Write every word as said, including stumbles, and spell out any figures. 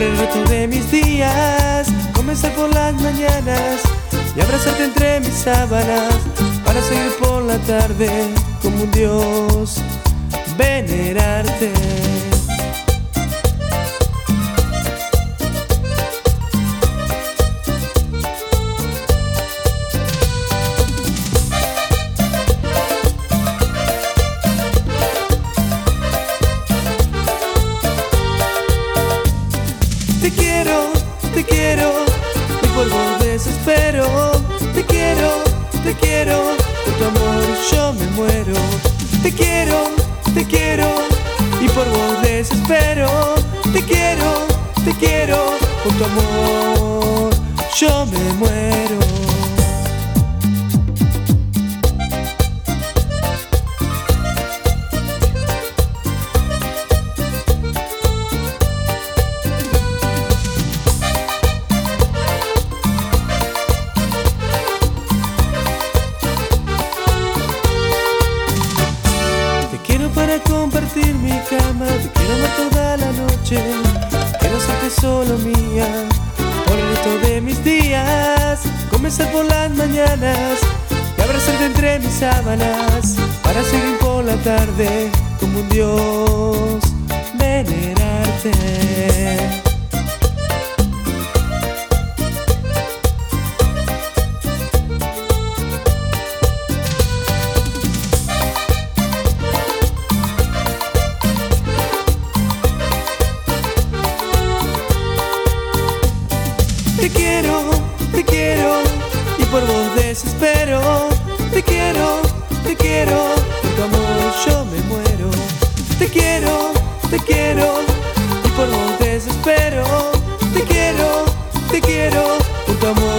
el resto de mis días, comenzar por las mañanas y abrazarte entre mis sábanas, para seguir por la tarde como un dios, venerarte. Te quiero, te quiero, y por vos desespero. Te quiero, te quiero, por tu amor yo me muero. Te quiero, te quiero, y por vos desespero. Te quiero, te quiero, por tu amor yo me muero. Para compartir mi cama, te quiero amar toda la noche, quiero serte solo mía, por el resto de mis días, comenzar por las mañanas y abrazarte entre mis sábanas, para seguir por la tarde como un dios, venerarte. Te quiero, te quiero, y por vos desespero. Te quiero, te quiero, por tu amor yo me muero. Te quiero, te quiero, y por vos desespero. Te quiero, te quiero, por tu amor